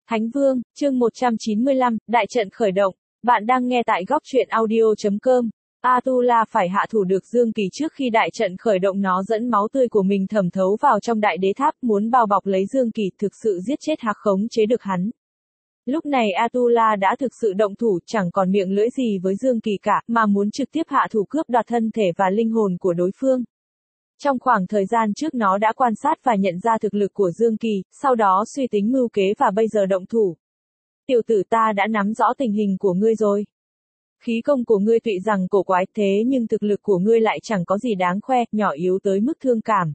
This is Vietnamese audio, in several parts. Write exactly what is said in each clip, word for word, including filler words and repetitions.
Thánh Vương, chương một trăm chín mươi lăm, Đại trận khởi động. Bạn đang nghe tại góc truyện audio chấm com. Atula phải hạ thủ được Dương Kỳ trước khi đại trận khởi động, nó dẫn máu tươi của mình thẩm thấu vào trong đại đế tháp, muốn bao bọc lấy Dương Kỳ, thực sự giết chết hoặc khống chế được hắn. Lúc này Atula đã thực sự động thủ, chẳng còn miệng lưỡi gì với Dương Kỳ cả, mà muốn trực tiếp hạ thủ cướp đoạt thân thể và linh hồn của đối phương. Trong khoảng thời gian trước nó đã quan sát và nhận ra thực lực của Dương Kỳ, sau đó suy tính mưu kế và bây giờ động thủ. Tiểu tử, ta đã nắm rõ tình hình của ngươi rồi. Khí công của ngươi tuy rằng cổ quái, thế nhưng thực lực của ngươi lại chẳng có gì đáng khoe, nhỏ yếu tới mức thương cảm.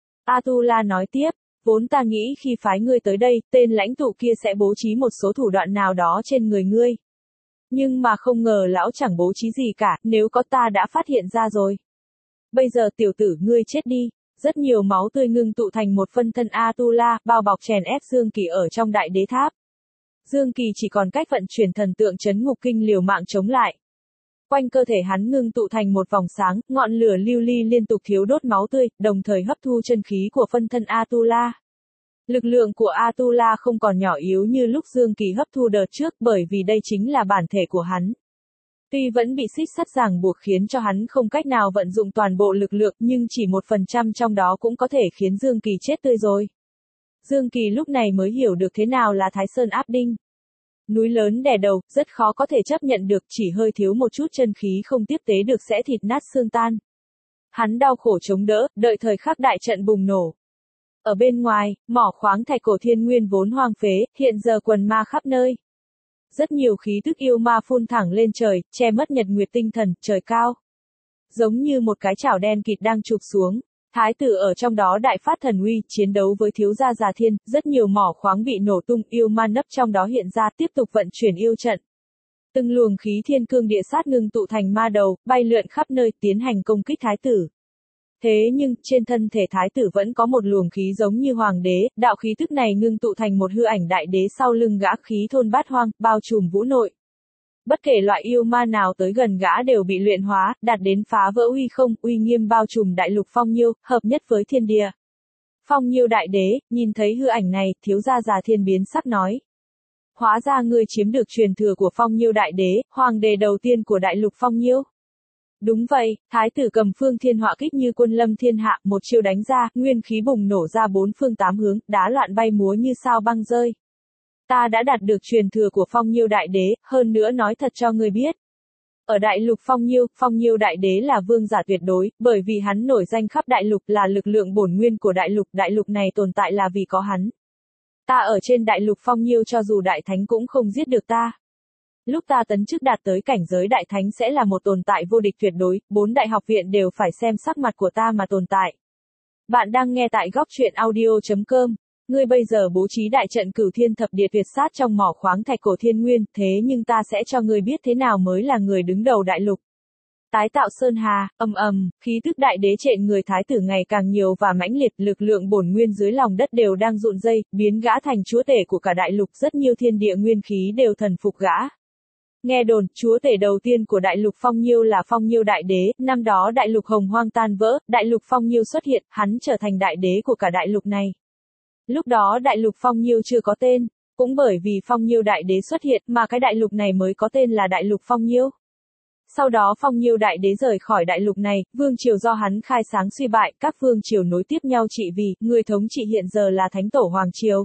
Atula nói tiếp, vốn ta nghĩ khi phái ngươi tới đây, tên lãnh tụ kia sẽ bố trí một số thủ đoạn nào đó trên người ngươi. Nhưng mà không ngờ lão chẳng bố trí gì cả, nếu có ta đã phát hiện ra rồi. Bây giờ tiểu tử, ngươi chết đi. Rất nhiều máu tươi ngưng tụ thành một phân thân Atula, bao bọc chèn ép Dương Kỳ ở trong đại đế tháp. Dương Kỳ chỉ còn cách vận chuyển thần tượng trấn ngục kinh liều mạng chống lại. Quanh cơ thể hắn ngưng tụ thành một vòng sáng, ngọn lửa lưu ly liên tục thiếu đốt máu tươi, đồng thời hấp thu chân khí của phân thân Atula. Lực lượng của Atula không còn nhỏ yếu như lúc Dương Kỳ hấp thu đợt trước, bởi vì đây chính là bản thể của hắn. Tuy vẫn bị xích sắt ràng buộc khiến cho hắn không cách nào vận dụng toàn bộ lực lượng, nhưng chỉ một phần trăm trong đó cũng có thể khiến Dương Kỳ chết tươi rồi. Dương Kỳ lúc này mới hiểu được thế nào là Thái Sơn áp đinh. Núi lớn đè đầu, rất khó có thể chấp nhận được, chỉ hơi thiếu một chút chân khí không tiếp tế được sẽ thịt nát xương tan. Hắn đau khổ chống đỡ, đợi thời khắc đại trận bùng nổ. Ở bên ngoài, mỏ khoáng thạch cổ thiên nguyên vốn hoang phế, hiện giờ quần ma khắp nơi. Rất nhiều khí tức yêu ma phun thẳng lên trời, che mất nhật nguyệt tinh thần, trời cao. Giống như một cái chảo đen kịt đang chụp xuống. Thái tử ở trong đó đại phát thần uy, chiến đấu với thiếu gia Già Thiên, rất nhiều mỏ khoáng bị nổ tung, yêu ma nấp trong đó hiện ra, tiếp tục vận chuyển yêu trận. Từng luồng khí thiên cương địa sát ngưng tụ thành ma đầu, bay lượn khắp nơi, tiến hành công kích thái tử. Thế nhưng, trên thân thể thái tử vẫn có một luồng khí giống như hoàng đế, đạo khí tức này ngưng tụ thành một hư ảnh đại đế sau lưng gã, khí thôn bát hoang, bao trùm vũ nội. Bất kể loại yêu ma nào tới gần gã đều bị luyện hóa, đạt đến phá vỡ uy không, uy nghiêm bao trùm đại lục Phong Nhiêu, hợp nhất với thiên địa. Phong Nhiêu đại đế, nhìn thấy hư ảnh này, thiếu gia Già Thiên biến sắc nói. Hóa ra ngươi chiếm được truyền thừa của Phong Nhiêu đại đế, hoàng đế đầu tiên của đại lục Phong Nhiêu. Đúng vậy, thái tử cầm phương thiên họa kích như quân lâm thiên hạ, một chiêu đánh ra, nguyên khí bùng nổ ra bốn phương tám hướng, đá loạn bay múa như sao băng rơi. Ta đã đạt được truyền thừa của Phong Nhiêu đại đế, hơn nữa nói thật cho ngươi biết. Ở đại lục Phong Nhiêu, Phong Nhiêu đại đế là vương giả tuyệt đối, bởi vì hắn nổi danh khắp đại lục, là lực lượng bổn nguyên của đại lục, đại lục này tồn tại là vì có hắn. Ta ở trên đại lục Phong Nhiêu cho dù đại thánh cũng không giết được ta. Lúc ta tấn chức đạt tới cảnh giới đại thánh sẽ là một tồn tại vô địch tuyệt đối, bốn đại học viện đều phải xem sắc mặt của ta mà tồn tại. Bạn đang nghe tại góc truyện audio chấm com. Ngươi bây giờ bố trí đại trận cửu thiên thập địa tuyệt sát trong mỏ khoáng thạch cổ thiên nguyên, thế nhưng ta sẽ cho ngươi biết thế nào mới là người đứng đầu đại lục. Tái tạo sơn hà, ầm ầm, khí tức đại đế trện người thái tử ngày càng nhiều và mãnh liệt, lực lượng bổn nguyên dưới lòng đất đều đang rụn rây, biến gã thành chúa tể của cả đại lục, rất nhiều thiên địa nguyên khí đều thần phục gã. Nghe đồn, chúa tể đầu tiên của đại lục Phong Nhiêu là Phong Nhiêu đại đế, năm đó đại lục hồng hoang tan vỡ, đại lục Phong Nhiêu xuất hiện, hắn trở thành đại đế của cả đại lục này. Lúc đó đại lục Phong Nhiêu chưa có tên, cũng bởi vì Phong Nhiêu đại đế xuất hiện mà cái đại lục này mới có tên là đại lục Phong Nhiêu. Sau đó Phong Nhiêu đại đế rời khỏi đại lục này, vương triều do hắn khai sáng suy bại, các vương triều nối tiếp nhau trị vì, người thống trị hiện giờ là Thánh Tổ Hoàng Triều.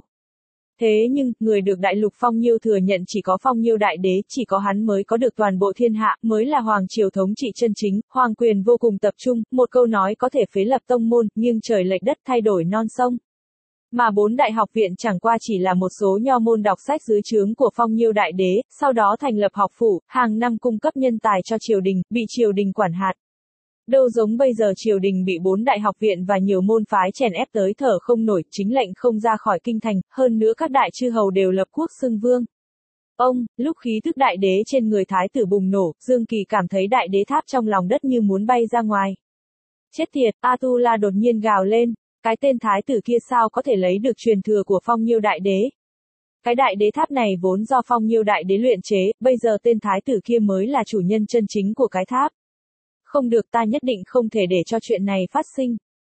Thế nhưng, người được đại lục Phong Nhiêu thừa nhận chỉ có Phong Nhiêu đại đế, chỉ có hắn mới có được toàn bộ thiên hạ, mới là hoàng triều thống trị chân chính, hoàng quyền vô cùng tập trung, một câu nói có thể phế lập tông môn, nghiêng trời lệch đất, thay đổi non sông. Mà bốn đại học viện chẳng qua chỉ là một số nho môn đọc sách dưới trướng của Phong Nhiêu đại đế, sau đó thành lập học phủ, hàng năm cung cấp nhân tài cho triều đình, bị triều đình quản hạt. Đâu giống bây giờ triều đình bị bốn đại học viện và nhiều môn phái chèn ép tới thở không nổi, chính lệnh không ra khỏi kinh thành, hơn nữa các đại chư hầu đều lập quốc xưng vương. Ông, lúc khí tức đại đế trên người thái tử bùng nổ, Dương Kỳ cảm thấy đại đế tháp trong lòng đất như muốn bay ra ngoài. Chết tiệt, Atula đột nhiên gào lên, cái tên thái tử kia sao có thể lấy được truyền thừa của Phong Nhiêu đại đế? Cái đại đế tháp này vốn do Phong Nhiêu đại đế luyện chế, bây giờ tên thái tử kia mới là chủ nhân chân chính của cái tháp. Không được, ta nhất định không thể để cho chuyện này phát sinh.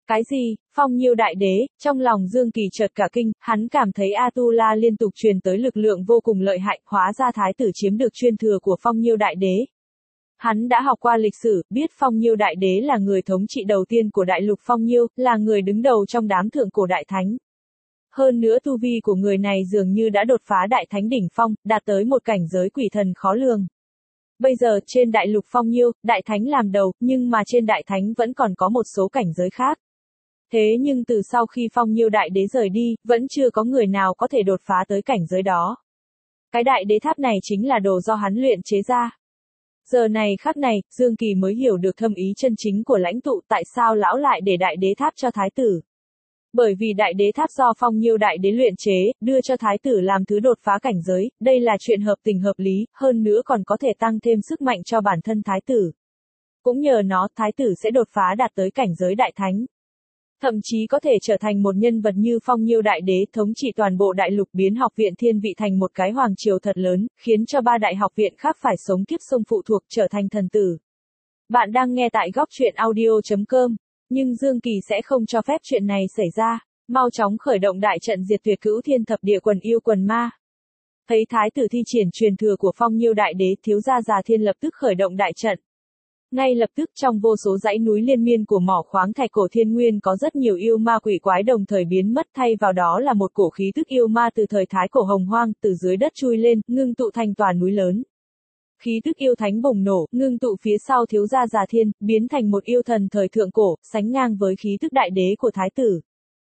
Cái gì, Phong Nhiêu Đại Đế, trong lòng Dương Kỳ chợt cả kinh, hắn cảm thấy Atula liên tục truyền tới lực lượng vô cùng lợi hại, hóa ra thái tử chiếm được chuyên thừa của Phong Nhiêu Đại Đế. Hắn đã học qua lịch sử, biết Phong Nhiêu Đại Đế là người thống trị đầu tiên của đại lục Phong Nhiêu, là người đứng đầu trong đám thượng cổ đại thánh. Hơn nữa tu vi của người này dường như đã đột phá đại thánh đỉnh phong, đạt tới một cảnh giới quỷ thần khó lường. Bây giờ, trên đại lục Phong Nhiêu, đại thánh làm đầu, nhưng mà trên đại thánh vẫn còn có một số cảnh giới khác. Thế nhưng từ sau khi Phong Nhiêu Đại Đế rời đi, vẫn chưa có người nào có thể đột phá tới cảnh giới đó. Cái đại đế tháp này chính là đồ do hắn luyện chế ra. Giờ này khắc này, Dương Kỳ mới hiểu được thâm ý chân chính của lãnh tụ tại sao lão lại để đại đế tháp cho thái tử. Bởi vì đại đế tháp do Phong Nhiêu Đại Đế luyện chế, đưa cho thái tử làm thứ đột phá cảnh giới, đây là chuyện hợp tình hợp lý, hơn nữa còn có thể tăng thêm sức mạnh cho bản thân thái tử. Cũng nhờ nó, thái tử sẽ đột phá đạt tới cảnh giới đại thánh. Thậm chí có thể trở thành một nhân vật như Phong Nhiêu Đại Đế thống trị toàn bộ đại lục, biến học viện Thiên Vị thành một cái hoàng triều thật lớn, khiến cho ba đại học viện khác phải sống kiếp sông phụ thuộc trở thành thần tử. Bạn đang nghe tại góc truyện audio chấm com, nhưng Dương Kỳ sẽ không cho phép chuyện này xảy ra, mau chóng khởi động đại trận diệt tuyệt cửu thiên thập địa quần yêu quần ma. Thấy thái tử thi triển truyền thừa của Phong Nhiêu Đại Đế, thiếu gia Già Thiên lập tức khởi động đại trận. Ngay lập tức trong vô số dãy núi liên miên của mỏ khoáng thạch cổ thiên nguyên có rất nhiều yêu ma quỷ quái đồng thời biến mất, thay vào đó là một cổ khí tức yêu ma từ thời thái cổ hồng hoang từ dưới đất chui lên, ngưng tụ thành tòa núi lớn. Khí tức yêu thánh bùng nổ, ngưng tụ phía sau thiếu gia Già Thiên, biến thành một yêu thần thời thượng cổ, sánh ngang với khí tức đại đế của thái tử.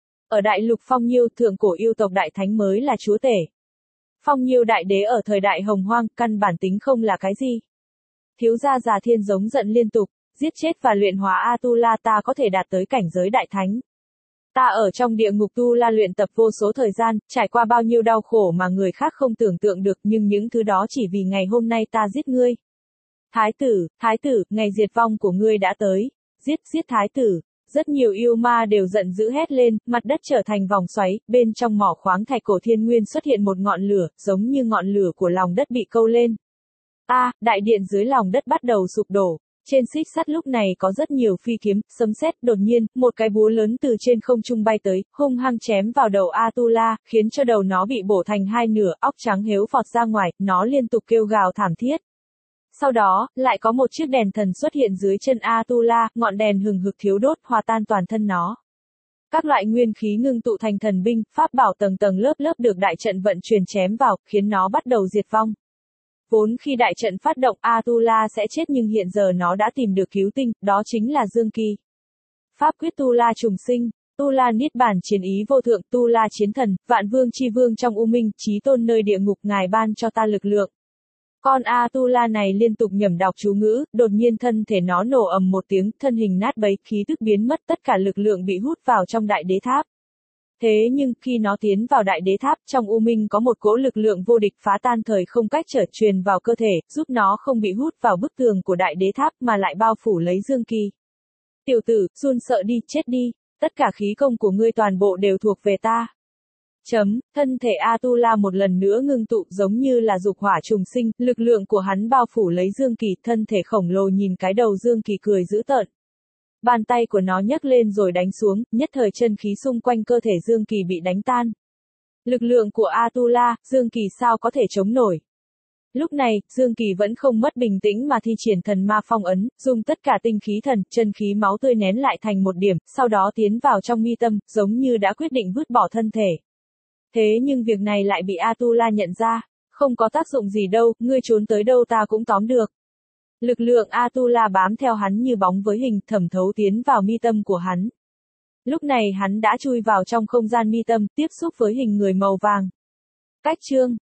Ở đại lục Phong Nhiêu, thượng cổ yêu tộc đại thánh mới là chúa tể. Phong Nhiêu Đại Đế ở thời đại hồng hoang, căn bản tính không là cái gì. Thiếu gia Già Thiên giống giận liên tục, giết chết và luyện hóa Atula, ta có thể đạt tới cảnh giới đại thánh. Ta ở trong địa ngục Tu La luyện tập vô số thời gian, trải qua bao nhiêu đau khổ mà người khác không tưởng tượng được, nhưng những thứ đó chỉ vì ngày hôm nay ta giết ngươi. Thái tử, thái tử, ngày diệt vong của ngươi đã tới. Giết, giết thái tử. Rất nhiều yêu ma đều giận dữ hét lên, mặt đất trở thành vòng xoáy, bên trong mỏ khoáng thạch cổ thiên nguyên xuất hiện một ngọn lửa, giống như ngọn lửa của lòng đất bị câu lên. A, à, đại điện dưới lòng đất bắt đầu sụp đổ. Trên xích sắt lúc này có rất nhiều phi kiếm, sấm sét, đột nhiên, một cái búa lớn từ trên không trung bay tới, hung hăng chém vào đầu Atula, khiến cho đầu nó bị bổ thành hai nửa, óc trắng héo phọt ra ngoài, nó liên tục kêu gào thảm thiết. Sau đó, lại có một chiếc đèn thần xuất hiện dưới chân Atula, ngọn đèn hừng hực thiêu đốt, hòa tan toàn thân nó. Các loại nguyên khí ngưng tụ thành thần binh, pháp bảo tầng tầng lớp lớp được đại trận vận chuyển chém vào, khiến nó bắt đầu diệt vong. Vốn khi đại trận phát động, Atula sẽ chết nhưng hiện giờ nó đã tìm được cứu tinh, đó chính là Dương Kỳ. Pháp quyết Tu La trùng sinh, Tu La niết bàn chiến ý vô thượng, Tu La chiến thần, vạn vương chi vương trong u minh, chí tôn nơi địa ngục, ngài ban cho ta lực lượng. Con Atula này liên tục nhẩm đọc chú ngữ, đột nhiên thân thể nó nổ ầm một tiếng, thân hình nát bấy, khí tức biến mất, tất cả lực lượng bị hút vào trong đại đế tháp. Thế nhưng, khi nó tiến vào đại đế tháp, trong u minh có một cỗ lực lượng vô địch phá tan thời không cách trở truyền vào cơ thể, giúp nó không bị hút vào bức tường của đại đế tháp mà lại bao phủ lấy Dương Kỳ. Tiểu tử, run sợ đi, chết đi, tất cả khí công của ngươi toàn bộ đều thuộc về ta. Chấm, thân thể Atula một lần nữa ngưng tụ giống như là dục hỏa trùng sinh, lực lượng của hắn bao phủ lấy Dương Kỳ, thân thể khổng lồ nhìn cái đầu Dương Kỳ cười dữ tợn. Bàn tay của nó nhấc lên rồi đánh xuống, nhất thời chân khí xung quanh cơ thể Dương Kỳ bị đánh tan. Lực lượng của Atula, Dương Kỳ sao có thể chống nổi. Lúc này, Dương Kỳ vẫn không mất bình tĩnh mà thi triển thần ma phong ấn, dùng tất cả tinh khí thần, chân khí máu tươi nén lại thành một điểm, sau đó tiến vào trong mi tâm, giống như đã quyết định vứt bỏ thân thể. Thế nhưng việc này lại bị Atula nhận ra, không có tác dụng gì đâu, ngươi trốn tới đâu ta cũng tóm được. Lực lượng Atula bám theo hắn như bóng với hình, thẩm thấu tiến vào mi tâm của hắn. Lúc này hắn đã chui vào trong không gian mi tâm, tiếp xúc với hình người màu vàng. Cách chương